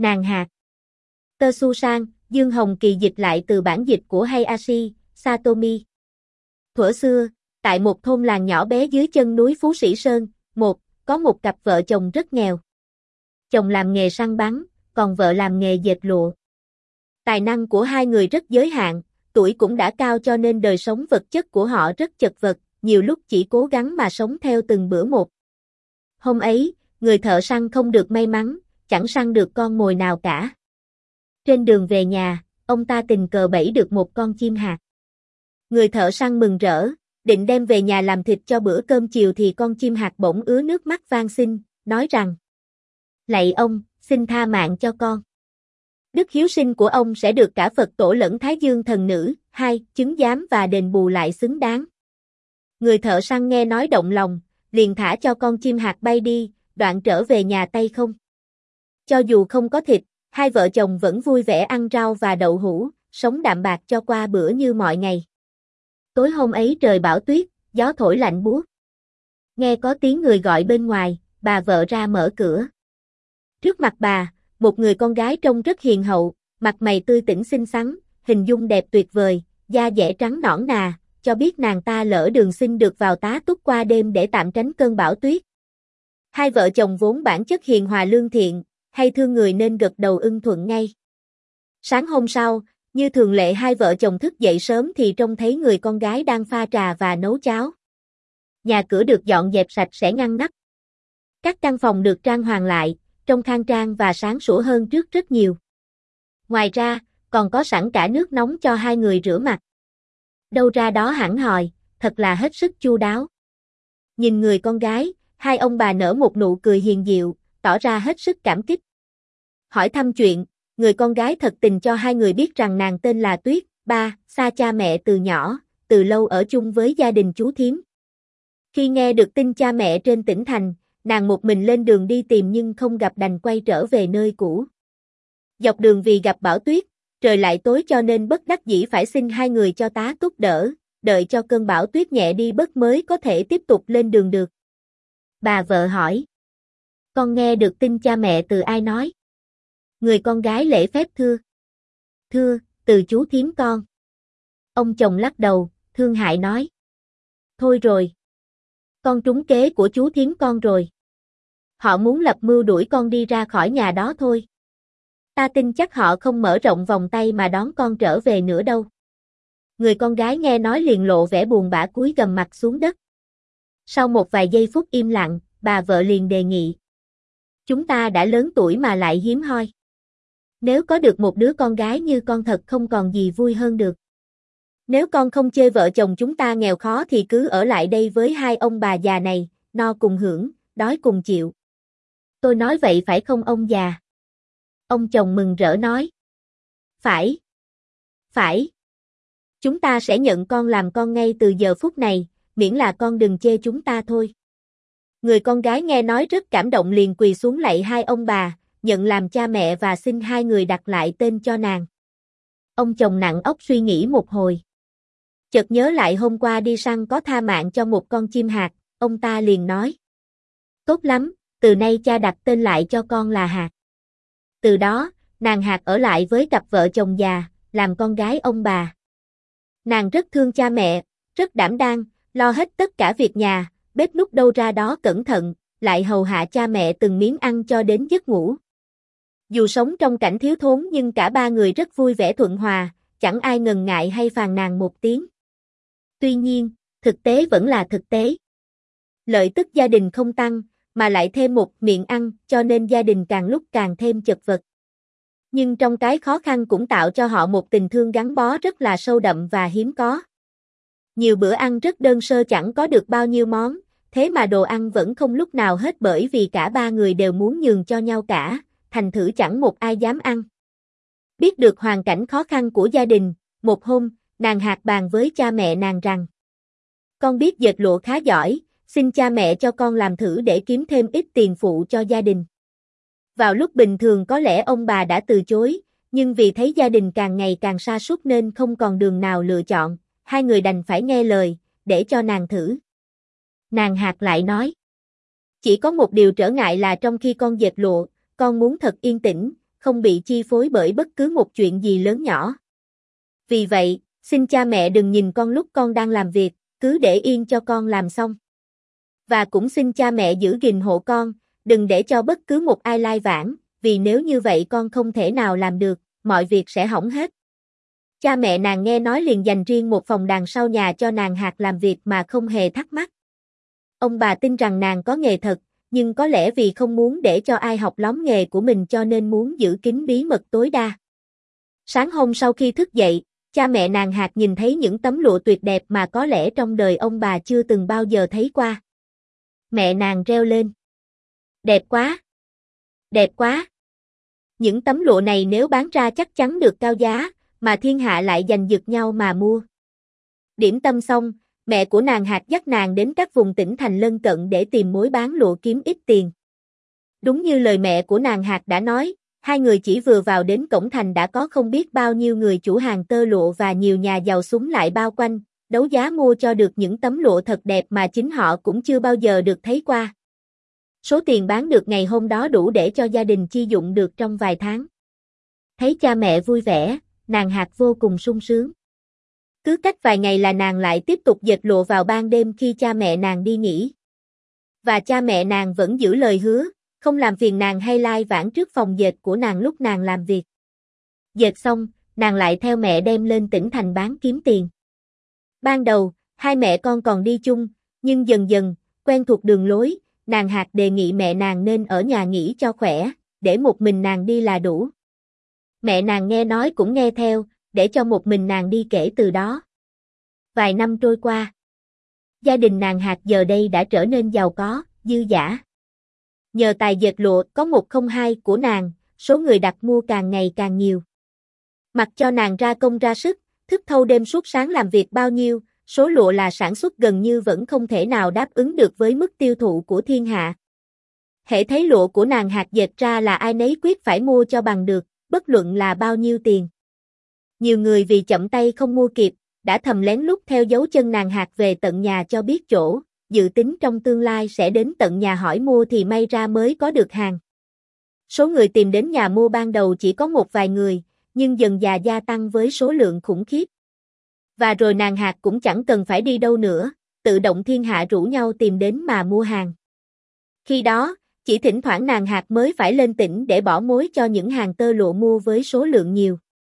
Nàng hạt. Tơ Su Sang, Dương Hồng Kỳ dịch lại từ bản dịch của Hayashi Satomi. Thuở xưa, tại một thôn làng nhỏ bé dưới chân núi Phú Sĩ Sơn, có một cặp vợ chồng rất nghèo. Chồng làm nghề săn bắn, còn vợ làm nghề dệt lụa. Tài năng của hai người rất giới hạn, tuổi cũng đã cao cho nên đời sống vật chất của họ rất chật vật, nhiều lúc chỉ cố gắng mà sống theo từng bữa một. Hôm ấy, người thợ săn không được may mắn, chẳng săn được con mồi nào cả. Trên đường về nhà, ông ta tình cờ bẫy được một con chim hạt. Người thợ săn mừng rỡ, định đem về nhà làm thịt cho bữa cơm chiều thì con chim hạt bỗng ứa nước mắt van xin, nói rằng: "Lạy ông, xin tha mạng cho con. Đức hiếu sinh của ông sẽ được cả Phật tổ lẫn Thái Dương thần nữ, chứng giám và đền bù lại xứng đáng." Người thợ săn nghe nói động lòng, liền thả cho con chim hạt bay đi, đoạn trở về nhà tay không. Cho dù không có thịt, hai vợ chồng vẫn vui vẻ ăn rau và đậu hũ, sống đạm bạc cho qua bữa như mọi ngày. Tối hôm ấy trời bão tuyết, gió thổi lạnh buốt. Nghe có tiếng người gọi bên ngoài, bà vợ ra mở cửa. Trước mặt bà, một người con gái trông rất hiền hậu, mặt mày tươi tỉnh xinh xắn, hình dung đẹp tuyệt vời, da dẻ trắng nõn nà, cho biết nàng ta lỡ đường xin được vào tá túc qua đêm để tạm tránh cơn bão tuyết. Hai vợ chồng vốn bản chất hiền hòa lương thiện, hay thương người nên gật đầu ưng thuận ngay. Sáng hôm sau, như thường lệ hai vợ chồng thức dậy sớm thì trông thấy người con gái đang pha trà và nấu cháo. Nhà cửa được dọn dẹp sạch sẽ ngăn nắp. Các căn phòng được trang hoàng lại, trông khang trang và sáng sủa hơn trước rất nhiều. Ngoài ra, còn có sẵn cả nước nóng cho hai người rửa mặt. Đâu ra đó hẳn hòi, thật là hết sức chu đáo. Nhìn người con gái, hai ông bà nở một nụ cười hiền diệu, tỏ ra hết sức cảm kích. Hỏi thăm chuyện, người con gái thật tình cho hai người biết rằng nàng tên là Tuyết, xa cha mẹ từ nhỏ, từ lâu ở chung với gia đình chú thím. Khi nghe được tin cha mẹ trên tỉnh thành, nàng một mình lên đường đi tìm nhưng không gặp đành quay trở về nơi cũ. Dọc đường vì gặp bão tuyết, trời lại tối cho nên bất đắc dĩ phải xin hai người cho tá túc đỡ, đợi cho cơn bão tuyết nhẹ đi bớt mới có thể tiếp tục lên đường được. Bà vợ hỏi: "Con nghe được tin cha mẹ từ ai nói?" Người con gái lễ phép thưa: "Từ chú thím con." Ông chồng lắc đầu, thương hại nói: "Thôi rồi. Con trúng kế của chú thím con rồi. Họ muốn lập mưu đuổi con đi ra khỏi nhà đó thôi. Ta tin chắc họ không mở rộng vòng tay mà đón con trở về nữa đâu." Người con gái nghe nói liền lộ vẻ buồn bã cúi gằm mặt xuống đất. Sau một vài giây phút im lặng, bà vợ liền đề nghị: "Chúng ta đã lớn tuổi mà lại hiếm hoi. Nếu có được một đứa con gái như con thật không còn gì vui hơn được. Nếu con không chê vợ chồng chúng ta nghèo khó thì cứ ở lại đây với hai ông bà già này, no cùng hưởng, đói cùng chịu." "Tôi nói vậy phải không ông già?" Ông chồng mừng rỡ nói: Phải. Chúng ta sẽ nhận con làm con ngay từ giờ phút này, miễn là con đừng chê chúng ta thôi." Người con gái nghe nói rất cảm động liền quỳ xuống lạy hai ông bà, nhận làm cha mẹ và xin hai người đặt lại tên cho nàng. Ông chồng nặng óc suy nghĩ một hồi. Chợt nhớ lại hôm qua đi săn có tha mạng cho một con chim hạt, ông ta liền nói: "Tốt lắm, từ nay cha đặt tên lại cho con là Hạt." Từ đó, nàng Hạt ở lại với cặp vợ chồng già, làm con gái ông bà. Nàng rất thương cha mẹ, rất đảm đang, lo hết tất cả việc nhà, bếp núc đâu ra đó cẩn thận, lại hầu hạ cha mẹ từng miếng ăn cho đến giấc ngủ. Dù sống trong cảnh thiếu thốn nhưng cả ba người rất vui vẻ thuận hòa, chẳng ai ngần ngại hay phàn nàn một tiếng. Tuy nhiên, thực tế vẫn là thực tế. Lợi tức gia đình không tăng, mà lại thêm một miệng ăn, cho nên gia đình càng lúc càng thêm chật vật. Nhưng trong cái khó khăn cũng tạo cho họ một tình thương gắn bó rất là sâu đậm và hiếm có. Nhiều bữa ăn rất đơn sơ chẳng có được bao nhiêu món, thế mà đồ ăn vẫn không lúc nào hết bởi vì cả ba người đều muốn nhường cho nhau cả, thành thử chẳng một ai dám ăn. Biết được hoàn cảnh khó khăn của gia đình, một hôm, nàng Hạt bàn với cha mẹ nàng rằng: "Con biết dệt lụa khá giỏi, xin cha mẹ cho con làm thử để kiếm thêm ít tiền phụ cho gia đình." Vào lúc bình thường có lẽ ông bà đã từ chối, nhưng vì thấy gia đình càng ngày càng sa sút nên không còn đường nào lựa chọn, hai người đành phải nghe lời, để cho nàng thử. Nàng Hạt lại nói: "Chỉ có một điều trở ngại là trong khi con dệt lụa, con muốn thật yên tĩnh, không bị chi phối bởi bất cứ một chuyện gì lớn nhỏ. Vì vậy, xin cha mẹ đừng nhìn con lúc con đang làm việc, cứ để yên cho con làm xong. Và cũng xin cha mẹ giữ gìn hộ con, đừng để cho bất cứ một ai lai vãng, vì nếu như vậy con không thể nào làm được, mọi việc sẽ hỏng hết. Cha mẹ nàng nghe nói liền dành riêng một phòng đằng sau nhà cho nàng Hạc làm việc mà không hề thắc mắc. Ông bà tin rằng nàng có nghề thật, nhưng có lẽ vì không muốn để cho ai học lóm nghề của mình cho nên muốn giữ kín bí mật tối đa. Sáng hôm sau khi thức dậy, cha mẹ nàng Hạc nhìn thấy những tấm lụa tuyệt đẹp mà có lẽ trong đời ông bà chưa từng bao giờ thấy qua. Mẹ nàng reo lên. Đẹp quá! Đẹp quá! Những tấm lụa này nếu bán ra chắc chắn được cao giá, mà thiên hạ lại giành giật nhau mà mua. Điểm tâm xong, mẹ của nàng Hạc dắt nàng đến các vùng tỉnh thành lân cận để tìm mối bán lụa kiếm ít tiền. Đúng như lời mẹ của nàng Hạc đã nói, hai người chỉ vừa vào đến cổng thành đã có không biết bao nhiêu người chủ hàng tơ lụa và nhiều nhà giàu súng lại bao quanh, đấu giá mua cho được những tấm lụa thật đẹp mà chính họ cũng chưa bao giờ được thấy qua. Số tiền bán được ngày hôm đó đủ để cho gia đình chi dụng được trong vài tháng. Thấy cha mẹ vui vẻ, nàng Hạc vô cùng sung sướng. Cứ cách vài ngày là nàng lại tiếp tục dệt lụa vào ban đêm khi cha mẹ nàng đi nghỉ. Và cha mẹ nàng vẫn giữ lời hứa, không làm phiền nàng hay lai vãng trước phòng dệt của nàng lúc nàng làm việc. Dệt xong, nàng lại theo mẹ đem lên tỉnh thành bán kiếm tiền. Ban đầu, hai mẹ con còn đi chung, nhưng dần dần, quen thuộc đường lối, nàng Hạc đề nghị mẹ nàng nên ở nhà nghỉ cho khỏe, để một mình nàng đi là đủ. Mẹ nàng nghe nói cũng nghe theo, để cho một mình nàng đi kể từ đó. Vài năm trôi qua, gia đình nàng Hạc giờ đây đã trở nên giàu có, dư dả. Nhờ tài dệt lụa có 102 của nàng, số người đặt mua càng ngày càng nhiều. Mặc cho nàng ra công ra sức, thức thâu đêm suốt sáng làm việc bao nhiêu, số lụa là sản xuất gần như vẫn không thể nào đáp ứng được với mức tiêu thụ của thiên hạ. Hễ thấy lụa của nàng Hạc dệt ra là ai nấy quyết phải mua cho bằng được, bất luận là bao nhiêu tiền. Nhiều người vì chậm tay không mua kịp, đã thầm lén lút theo dấu chân nàng Hạc về tận nhà cho biết chỗ, dự tính trong tương lai sẽ đến tận nhà hỏi mua thì may ra mới có được hàng. Số người tìm đến nhà mua ban đầu chỉ có một vài người, nhưng dần dà gia tăng với số lượng khủng khiếp. Và rồi nàng Hạc cũng chẳng cần phải đi đâu nữa, tự động thiên hạ rủ nhau tìm đến mà mua hàng. Khi đó, chỉ thỉnh thoảng nàng Hạc mới phải lên tỉnh để bỏ mối cho những hàng tơ lụa mua với số lượng nhiều.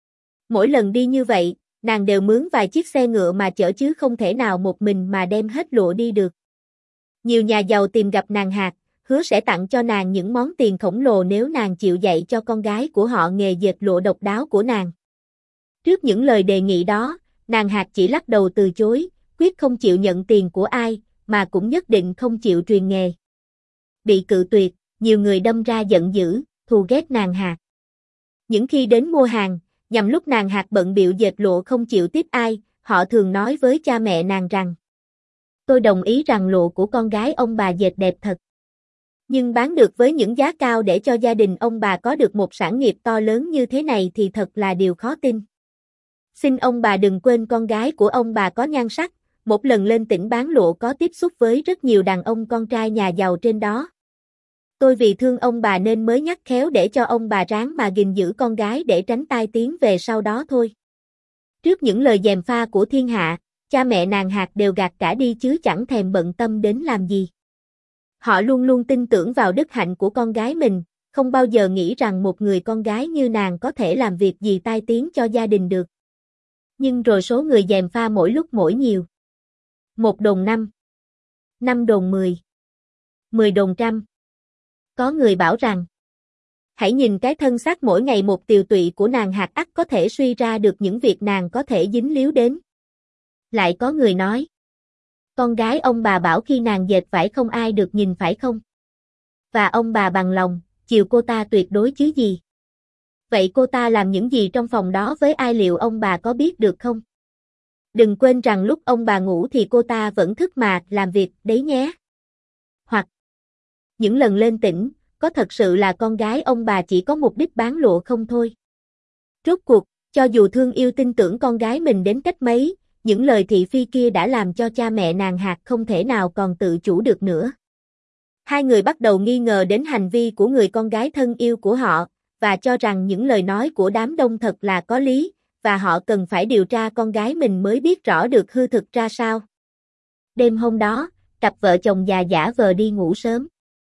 Mỗi lần đi như vậy, nàng đều mướn vài chiếc xe ngựa mà chở chứ không thể nào một mình mà đem hết lụa đi được. Nhiều nhà giàu tìm gặp nàng Hạc, hứa sẽ tặng cho nàng những món tiền khổng lồ nếu nàng chịu dạy cho con gái của họ nghề dệt lụa độc đáo của nàng. Trước những lời đề nghị đó, nàng Hạc chỉ lắc đầu từ chối, quyết không chịu nhận tiền của ai, mà cũng nhất định không chịu truyền nghề. Bị cự tuyệt, nhiều người đâm ra giận dữ, thù ghét nàng Hạc. Những khi đến mua hàng, nhằm lúc nàng Hạc bận bịu dệt lụa không chịu tiếp ai, họ thường nói với cha mẹ nàng rằng: tôi đồng ý rằng lụa của con gái ông bà dệt đẹp thật. Nhưng bán được với những giá cao để cho gia đình ông bà có được một sản nghiệp to lớn như thế này thì thật là điều khó tin. Xin ông bà đừng quên con gái của ông bà có nhan sắc, một lần lên tỉnh bán lụa có tiếp xúc với rất nhiều đàn ông con trai nhà giàu trên đó. Tôi vì thương ông bà nên mới nhắc khéo để cho ông bà ráng mà gìn giữ con gái để tránh tai tiếng về sau đó thôi. Trước những lời gièm pha của thiên hạ, cha mẹ nàng Hạc đều gạt cả đi chứ chẳng thèm bận tâm đến làm gì. Họ luôn luôn tin tưởng vào đức hạnh của con gái mình, không bao giờ nghĩ rằng một người con gái như nàng có thể làm việc gì tai tiếng cho gia đình được. Nhưng rồi số người gièm pha mỗi lúc mỗi nhiều. 1 đồn 5, 5 đồn 10, 10 đồn trăm. Có người bảo rằng: hãy nhìn cái thân xác mỗi ngày một tiều tụy của nàng Hạc ắt có thể suy ra được những việc nàng có thể dính líu đến. Lại có người nói: con gái ông bà bảo khi nàng dệt vải không ai được nhìn phải không? Và ông bà bằng lòng, chiều cô ta tuyệt đối chứ gì? Vậy cô ta làm những gì trong phòng đó với ai liệu ông bà có biết được không? Đừng quên rằng lúc ông bà ngủ thì cô ta vẫn thức mà làm việc đấy nhé. Hoặc những lần lên tỉnh, có thật sự là con gái ông bà chỉ có mục đích bán lụa không thôi? Rốt cuộc, cho dù thương yêu tin tưởng con gái mình đến cách mấy, những lời thị phi kia đã làm cho cha mẹ nàng Hạc không thể nào còn tự chủ được nữa. Hai người bắt đầu nghi ngờ đến hành vi của người con gái thân yêu của họ, và cho rằng những lời nói của đám đông thật là có lý, và họ cần phải điều tra con gái mình mới biết rõ được hư thực ra sao. Đêm hôm đó, cặp vợ chồng già giả vờ đi ngủ sớm.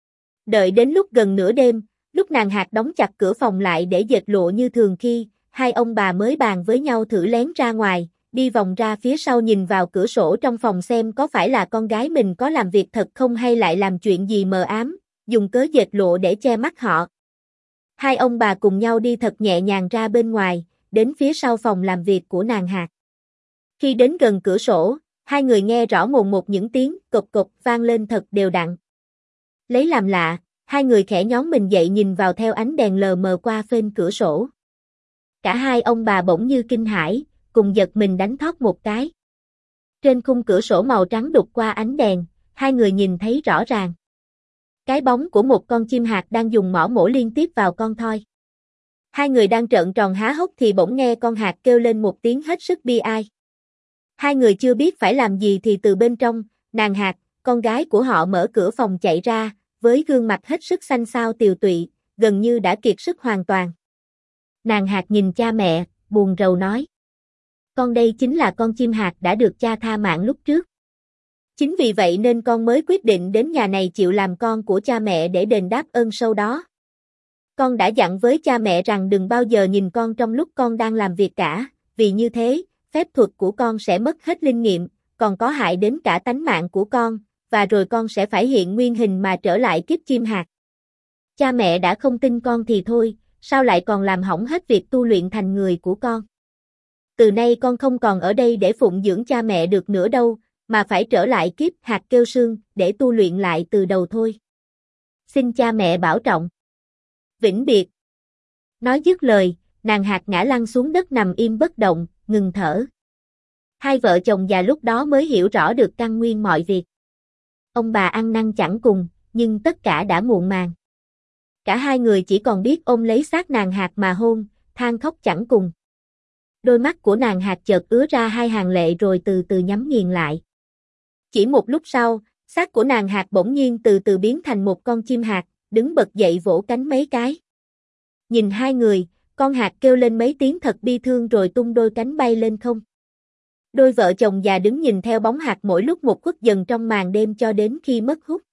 Đợi đến lúc gần nửa đêm, lúc nàng Hạc đóng chặt cửa phòng lại để dệt lụa như thường khi, hai ông bà mới bàn với nhau thử lén ra ngoài, đi vòng ra phía sau nhìn vào cửa sổ trong phòng xem có phải là con gái mình có làm việc thật không hay lại làm chuyện gì mờ ám, dùng cớ dệt lụa để che mắt họ. Hai ông bà cùng nhau đi thật nhẹ nhàng ra bên ngoài, đến phía sau phòng làm việc của nàng Hạc. Khi đến gần cửa sổ, hai người nghe rõ mồn một những tiếng cộc cộc vang lên thật đều đặn. Lấy làm lạ, hai người khẽ nhón mình dậy nhìn vào theo ánh đèn lờ mờ qua phên cửa sổ. Cả hai ông bà bỗng như kinh hãi, cùng giật mình đánh thót một cái. Trên khung cửa sổ màu trắng đục qua ánh đèn, hai người nhìn thấy rõ ràng. Cái bóng của một con chim hạc đang dùng mỏ mổ liên tiếp vào con thoi. Hai người đang trợn tròn há hốc thì bỗng nghe con hạc kêu lên một tiếng hết sức bi ai. Hai người chưa biết phải làm gì thì từ bên trong, nàng Hạc, con gái của họ mở cửa phòng chạy ra, với gương mặt hết sức xanh xao tiều tụy, gần như đã kiệt sức hoàn toàn. Nàng Hạc nhìn cha mẹ, buồn rầu nói. Con đây chính là con chim hạc đã được cha tha mạng lúc trước. Chính vì vậy nên con mới quyết định đến nhà này chịu làm con của cha mẹ để đền đáp ơn sâu đó. Con đã dặn với cha mẹ rằng đừng bao giờ nhìn con trong lúc con đang làm việc cả, vì như thế, phép thuật của con sẽ mất hết linh nghiệm, còn có hại đến cả tánh mạng của con, và rồi con sẽ phải hiện nguyên hình mà trở lại kiếp chim hạc. Cha mẹ đã không tin con thì thôi, sao lại còn làm hỏng hết việc tu luyện thành người của con. Từ nay con không còn ở đây để phụng dưỡng cha mẹ được nữa đâu, mà phải trở lại kiếp hạt kêu sương để tu luyện lại từ đầu thôi. Xin cha mẹ bảo trọng. Vĩnh biệt. Nói dứt lời, nàng Hạc ngã lăn xuống đất nằm im bất động, ngừng thở. Hai vợ chồng già lúc đó mới hiểu rõ được căn nguyên mọi việc. Ông bà ăn năn chẳng cùng, nhưng tất cả đã muộn màng. Cả hai người chỉ còn biết ôm lấy xác nàng Hạc mà hôn, than khóc chẳng cùng. Đôi mắt của nàng Hạc chợt ứa ra hai hàng lệ rồi từ từ nhắm nghiền lại. Chỉ một lúc sau, xác của nàng Hạc bỗng nhiên từ từ biến thành một con chim hạc, đứng bật dậy vỗ cánh mấy cái. Nhìn hai người, con hạc kêu lên mấy tiếng thật bi thương rồi tung đôi cánh bay lên không. Đôi vợ chồng già đứng nhìn theo bóng hạc mỗi lúc một khuất dần trong màn đêm cho đến khi mất hút.